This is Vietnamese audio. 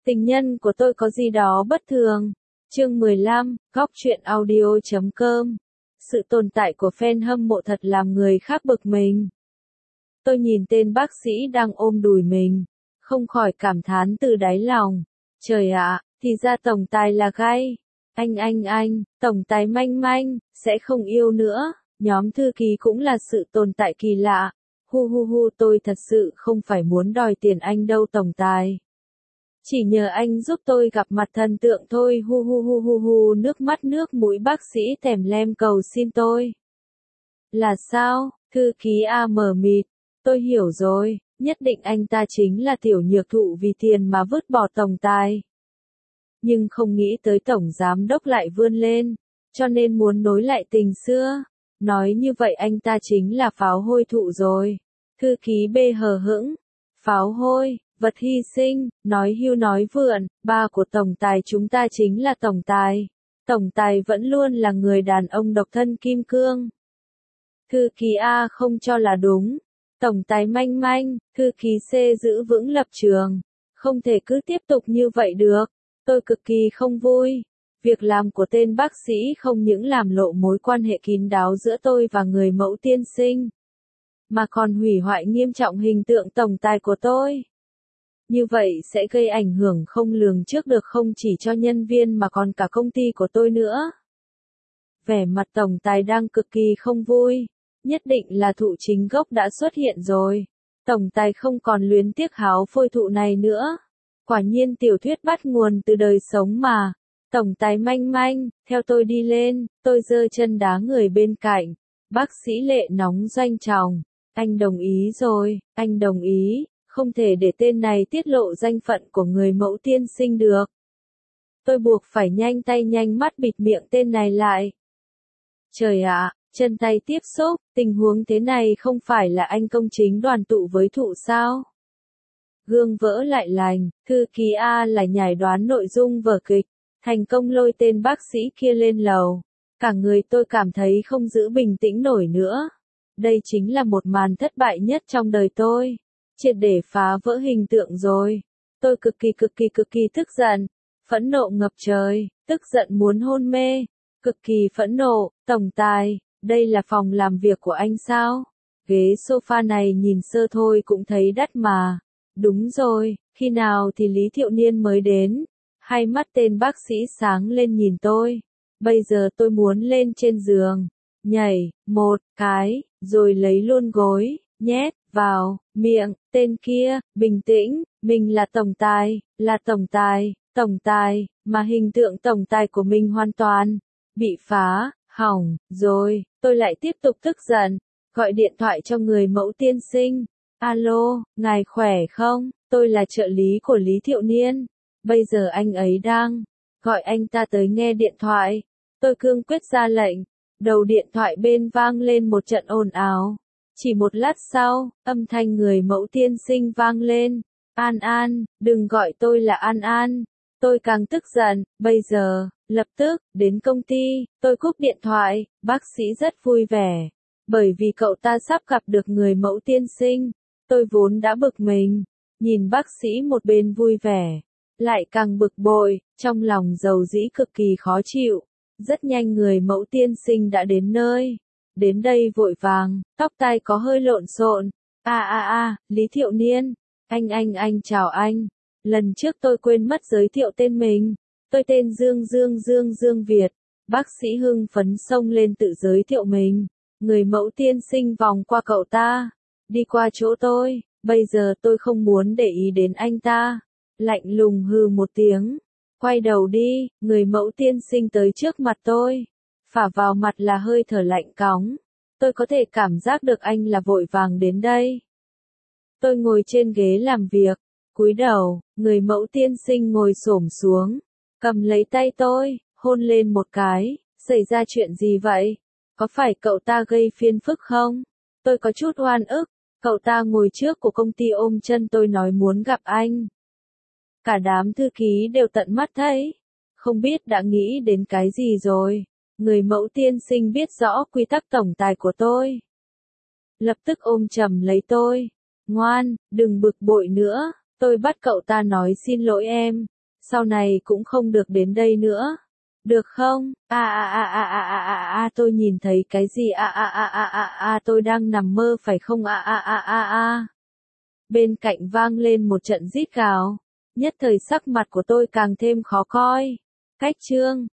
Tình nhân của tôi có gì đó bất thường. Chương 15, góc truyện audio.com. Sự tồn tại của fan hâm mộ thật làm người khác bực mình. Tôi nhìn tên bác sĩ đang ôm đùi mình, không khỏi cảm thán từ đáy lòng. Trời ạ, thì ra tổng tài là gay. Anh, tổng tài manh manh, sẽ không yêu nữa. Nhóm thư ký cũng là sự tồn tại kỳ lạ. Hu, tôi thật sự không phải muốn đòi tiền anh đâu tổng tài. Chỉ nhờ anh giúp tôi gặp mặt thần tượng thôi. Hu, nước mắt nước mũi bác sĩ thèm lem cầu xin tôi. Là sao? Thư ký A mờ mịt. Tôi hiểu rồi, nhất định anh ta chính là tiểu nhược thụ vì tiền mà vứt bỏ tổng tài. Nhưng không nghĩ tới tổng giám đốc lại vươn lên, cho nên muốn nối lại tình xưa. Nói như vậy anh ta chính là pháo hôi thụ rồi. Thư ký B hờ hững. Pháo hôi, vật hy sinh, nói hưu nói vượn, ba của tổng tài chúng ta chính là tổng tài. Tổng tài vẫn luôn là người đàn ông độc thân kim cương. Thư ký A không cho là đúng. Tổng tài manh manh, thư ký C giữ vững lập trường. Không thể cứ tiếp tục như vậy được. Tôi cực kỳ không vui. Việc làm của tên bác sĩ không những làm lộ mối quan hệ kín đáo giữa tôi và người mẫu tiên sinh, mà còn hủy hoại nghiêm trọng hình tượng tổng tài của tôi. Như vậy sẽ gây ảnh hưởng không lường trước được không chỉ cho nhân viên mà còn cả công ty của tôi nữa. Vẻ mặt tổng tài đang cực kỳ không vui. Nhất định là thụ chính gốc đã xuất hiện rồi. Tổng tài không còn luyến tiếc háo phôi thụ này nữa. Quả nhiên tiểu thuyết bắt nguồn từ đời sống mà. Tổng tài manh manh, theo tôi đi lên, tôi giơ chân đá người bên cạnh. Bác sĩ lệ nóng doanh tròng. Anh đồng ý rồi, anh đồng ý, không thể để tên này tiết lộ danh phận của người mẫu tiên sinh được. Tôi buộc phải nhanh tay nhanh mắt bịt miệng tên này lại. Trời ạ, chân tay tiếp xúc, tình huống thế này không phải là anh công chính đoàn tụ với thụ sao? Gương vỡ lại lành, thư ký A là nhải đoán nội dung vở kịch, thành công lôi tên bác sĩ kia lên lầu. Cả người tôi cảm thấy không giữ bình tĩnh nổi nữa. Đây chính là một màn thất bại nhất trong đời tôi. Triệt để phá vỡ hình tượng rồi. Tôi cực kỳ tức giận. Phẫn nộ ngập trời, tức giận muốn hôn mê. Cực kỳ phẫn nộ, tổng tài, đây là phòng làm việc của anh sao? Ghế sofa này nhìn sơ thôi cũng thấy đắt mà. Đúng rồi, khi nào thì Lý Thiệu Niên mới đến? Hai mắt tên bác sĩ sáng lên nhìn tôi. Bây giờ tôi muốn lên trên giường. Nhảy, một cái, rồi lấy luôn gối, nhét vào miệng, tên kia, bình tĩnh, mình là tổng tài, mà hình tượng tổng tài của mình hoàn toàn bị phá, hỏng, rồi, tôi lại tiếp tục tức giận, gọi điện thoại cho người mẫu tiên sinh. Alo, ngài khỏe không? Tôi là trợ lý của Lý Thiệu Niên. Bây giờ anh ấy đang gọi anh ta tới nghe điện thoại. Tôi cương quyết ra lệnh. Đầu điện thoại bên vang lên một trận ồn ào. Chỉ một lát sau, âm thanh người mẫu tiên sinh vang lên. An, đừng gọi tôi là An. Tôi càng tức giận, bây giờ, lập tức, đến công ty, tôi cúp điện thoại, bác sĩ rất vui vẻ. Bởi vì cậu ta sắp gặp được người mẫu tiên sinh. Tôi vốn đã bực mình. Nhìn bác sĩ một bên vui vẻ, lại càng bực bội, trong lòng dầu dĩ cực kỳ khó chịu. Rất nhanh người mẫu tiên sinh đã đến nơi. Đến đây vội vàng, tóc tai có hơi lộn xộn. Lý Thiệu Niên. Anh chào anh. Lần trước tôi quên mất giới thiệu tên mình. Tôi tên Dương Việt. Bác sĩ hưng phấn xông lên tự giới thiệu mình. Người mẫu tiên sinh vòng qua cậu ta. Đi qua chỗ tôi. Bây giờ tôi không muốn để ý đến anh ta. Lạnh lùng hừ một tiếng. Quay đầu đi, người mẫu tiên sinh tới trước mặt tôi. Phả vào mặt là hơi thở lạnh cóng. Tôi có thể cảm giác được anh là vội vàng đến đây. Tôi ngồi trên ghế làm việc, cúi đầu, người mẫu tiên sinh ngồi xổm xuống, cầm lấy tay tôi, hôn lên một cái. Xảy ra chuyện gì vậy? Có phải cậu ta gây phiền phức không? Tôi có chút oan ức. Cậu ta ngồi trước của công ty ôm chân tôi nói muốn gặp anh. Cả đám thư ký đều tận mắt thấy. Không biết đã nghĩ đến cái gì rồi. Người mẫu tiên sinh biết rõ quy tắc tổng tài của tôi. Lập tức ôm chầm lấy tôi. Ngoan, đừng bực bội nữa. Tôi bắt cậu ta nói xin lỗi em. Sau này cũng không được đến đây nữa. Được không? Tôi nhìn thấy cái gì tôi đang nằm mơ phải không Bên cạnh vang lên một trận rít gào. Nhất thời sắc mặt của tôi càng thêm khó coi. Cách chương